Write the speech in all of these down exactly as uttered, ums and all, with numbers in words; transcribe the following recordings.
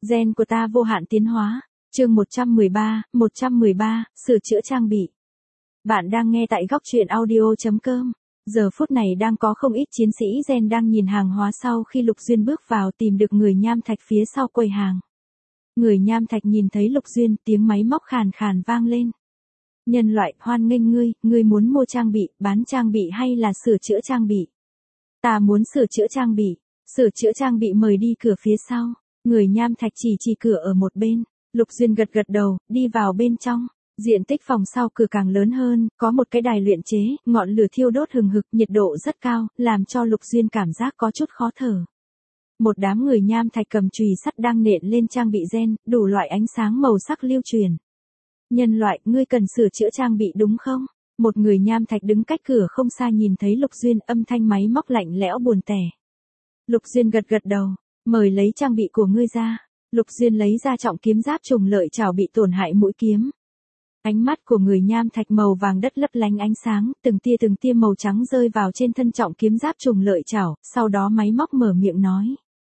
Gen của ta vô hạn tiến hóa. Chương một trăm mười ba, một trăm mười ba, sửa chữa trang bị. Bạn đang nghe tại góc truyện audio chấm com. Giờ phút này đang có không ít chiến sĩ Gen đang nhìn hàng hóa sau khi Lục Duyên bước vào tìm được người nham thạch phía sau quầy hàng. Người nham thạch nhìn thấy Lục Duyên, tiếng máy móc khàn khàn vang lên. Nhân loại, hoan nghênh ngươi, ngươi muốn mua trang bị, bán trang bị hay là sửa chữa trang bị? Ta muốn sửa chữa trang bị. Sửa chữa trang bị mời đi cửa phía sau. Người nham thạch chỉ chỉ cửa ở một bên. Lục Duyên gật gật đầu, đi vào bên trong. Diện tích phòng sau cửa càng lớn hơn, có một cái đài luyện chế, ngọn lửa thiêu đốt hừng hực, nhiệt độ rất cao, làm cho Lục Duyên cảm giác có chút khó thở. Một đám người nham thạch cầm chùy sắt đang nện lên trang bị gen, đủ loại ánh sáng màu sắc lưu truyền. Nhân loại, ngươi cần sửa chữa trang bị đúng không? Một người nham thạch đứng cách cửa không xa nhìn thấy Lục Duyên, âm thanh máy móc lạnh lẽo buồn tẻ. Lục Duyên gật gật đầu, mời lấy trang bị của ngươi ra. Lục Duyên lấy ra trọng kiếm giáp trùng lợi chảo bị tổn hại mũi kiếm. Ánh mắt của người nham thạch màu vàng đất lấp lánh ánh sáng, từng tia từng tia màu trắng rơi vào trên thân trọng kiếm giáp trùng lợi chảo, sau đó máy móc mở miệng nói.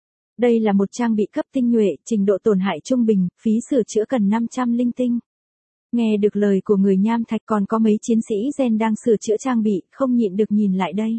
Đây là một trang bị cấp tinh nhuệ, trình độ tổn hại trung bình, phí sửa chữa cần năm trăm linh tinh. Nghe được lời của người nham thạch, còn có mấy chiến sĩ Gen đang sửa chữa trang bị, không nhịn được nhìn lại đây.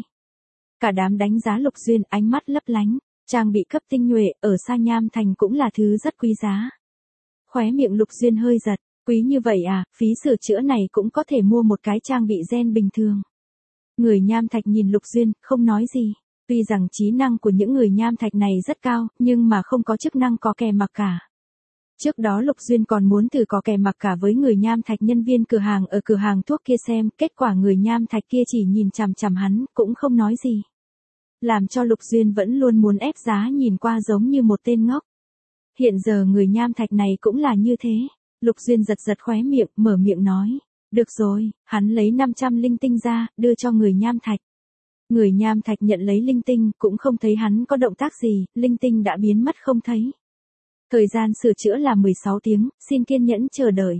Cả đám đánh giá Lục Duyên, ánh mắt lấp lánh. Trang bị cấp tinh nhuệ, ở Sa Nham Thành cũng là thứ rất quý giá. Khóe miệng Lục Duyên hơi giật, quý như vậy à, phí sửa chữa này cũng có thể mua một cái trang bị gen bình thường. Người nham thạch nhìn Lục Duyên, không nói gì. Tuy rằng trí năng của những người nham thạch này rất cao, nhưng mà không có chức năng có kè mặc cả. Trước đó Lục Duyên còn muốn thử có kè mặc cả với người nham thạch nhân viên cửa hàng ở cửa hàng thuốc kia xem, kết quả người nham thạch kia chỉ nhìn chằm chằm hắn, cũng không nói gì. Làm cho Lục Duyên vẫn luôn muốn ép giá, nhìn qua giống như một tên ngốc. Hiện giờ người nham thạch này cũng là như thế. Lục Duyên giật giật khóe miệng, mở miệng nói. Được rồi, hắn lấy năm trăm linh tinh ra, đưa cho người nham thạch. Người nham thạch nhận lấy linh tinh, cũng không thấy hắn có động tác gì, linh tinh đã biến mất không thấy. Thời gian sửa chữa là mười sáu tiếng, xin kiên nhẫn chờ đợi.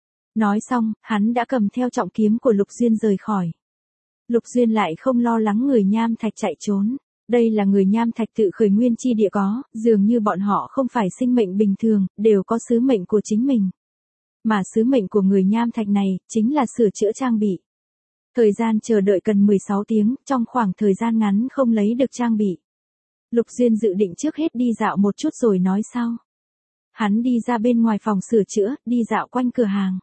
Nói xong, hắn đã cầm theo trọng kiếm của Lục Duyên rời khỏi. Lục Duyên lại không lo lắng người nham thạch chạy trốn. Đây là người nham thạch tự khởi nguyên chi địa có, dường như bọn họ không phải sinh mệnh bình thường, đều có sứ mệnh của chính mình. Mà sứ mệnh của người nham thạch này, chính là sửa chữa trang bị. Thời gian chờ đợi cần mười sáu tiếng, trong khoảng thời gian ngắn không lấy được trang bị. Lục Duyên dự định trước hết đi dạo một chút rồi nói sau. Hắn đi ra bên ngoài phòng sửa chữa, đi dạo quanh cửa hàng.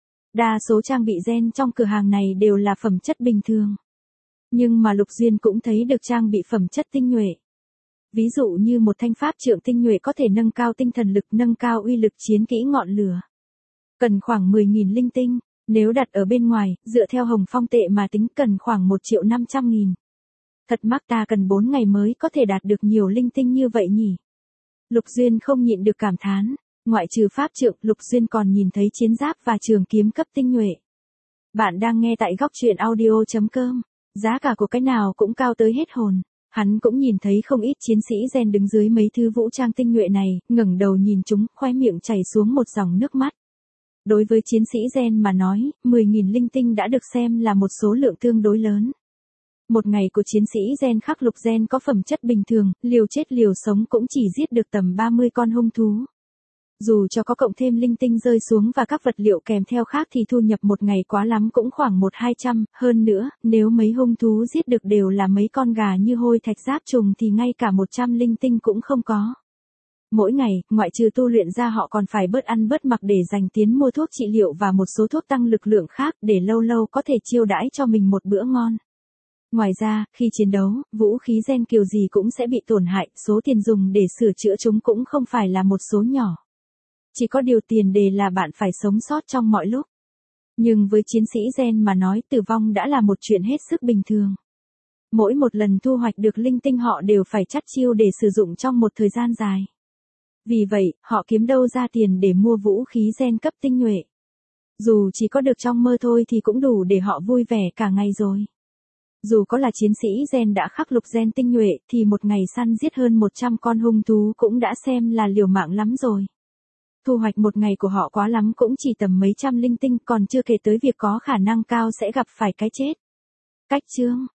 Đa số trang bị gen trong cửa hàng này đều là phẩm chất bình thường. Nhưng mà Lục Duyên cũng thấy được trang bị phẩm chất tinh nhuệ. Ví dụ như một thanh pháp trượng tinh nhuệ có thể nâng cao tinh thần lực, nâng cao uy lực chiến kỹ ngọn lửa. Cần khoảng mười nghìn linh tinh, nếu đặt ở bên ngoài, dựa theo Hồng Phong tệ mà tính cần khoảng một triệu năm trăm nghìn. Thật mắc, ta cần bốn ngày mới có thể đạt được nhiều linh tinh như vậy nhỉ. Lục Duyên không nhịn được cảm thán. Ngoại trừ pháp trượng, Lục Duyên còn nhìn thấy chiến giáp và trường kiếm cấp tinh nhuệ. Bạn đang nghe tại góc truyện audio chấm com. Giá cả của cái nào cũng cao tới hết hồn. Hắn cũng nhìn thấy không ít chiến sĩ Gen đứng dưới mấy thứ vũ trang tinh nhuệ này, ngẩng đầu nhìn chúng, khoe miệng chảy xuống một dòng nước mắt. Đối với chiến sĩ Gen mà nói, mười nghìn linh tinh đã được xem là một số lượng tương đối lớn. Một ngày của chiến sĩ Gen khắc lục Gen có phẩm chất bình thường, liều chết liều sống cũng chỉ giết được tầm ba mươi con hung thú. Dù cho có cộng thêm linh tinh rơi xuống và các vật liệu kèm theo khác thì thu nhập một ngày quá lắm cũng khoảng một hai trăm, hơn nữa, nếu mấy hung thú giết được đều là mấy con gà như hôi thạch giáp trùng thì ngay cả một trăm linh tinh cũng không có. Mỗi ngày, ngoại trừ tu luyện ra họ còn phải bớt ăn bớt mặc để dành tiền mua thuốc trị liệu và một số thuốc tăng lực lượng khác để lâu lâu có thể chiêu đãi cho mình một bữa ngon. Ngoài ra, khi chiến đấu, vũ khí gen kiểu gì cũng sẽ bị tổn hại, số tiền dùng để sửa chữa chúng cũng không phải là một số nhỏ. Chỉ có điều tiền đề là bạn phải sống sót trong mọi lúc. Nhưng với chiến sĩ Gen mà nói, tử vong đã là một chuyện hết sức bình thường. Mỗi một lần thu hoạch được linh tinh họ đều phải chắt chiu để sử dụng trong một thời gian dài. Vì vậy, họ kiếm đâu ra tiền để mua vũ khí Gen cấp tinh nhuệ. Dù chỉ có được trong mơ thôi thì cũng đủ để họ vui vẻ cả ngày rồi. Dù có là chiến sĩ Gen đã khắc lục Gen tinh nhuệ thì một ngày săn giết hơn một trăm con hung thú cũng đã xem là liều mạng lắm rồi. Thu hoạch một ngày của họ quá lắm cũng chỉ tầm mấy trăm linh tinh, còn chưa kể tới việc có khả năng cao sẽ gặp phải cái chết. Cách chương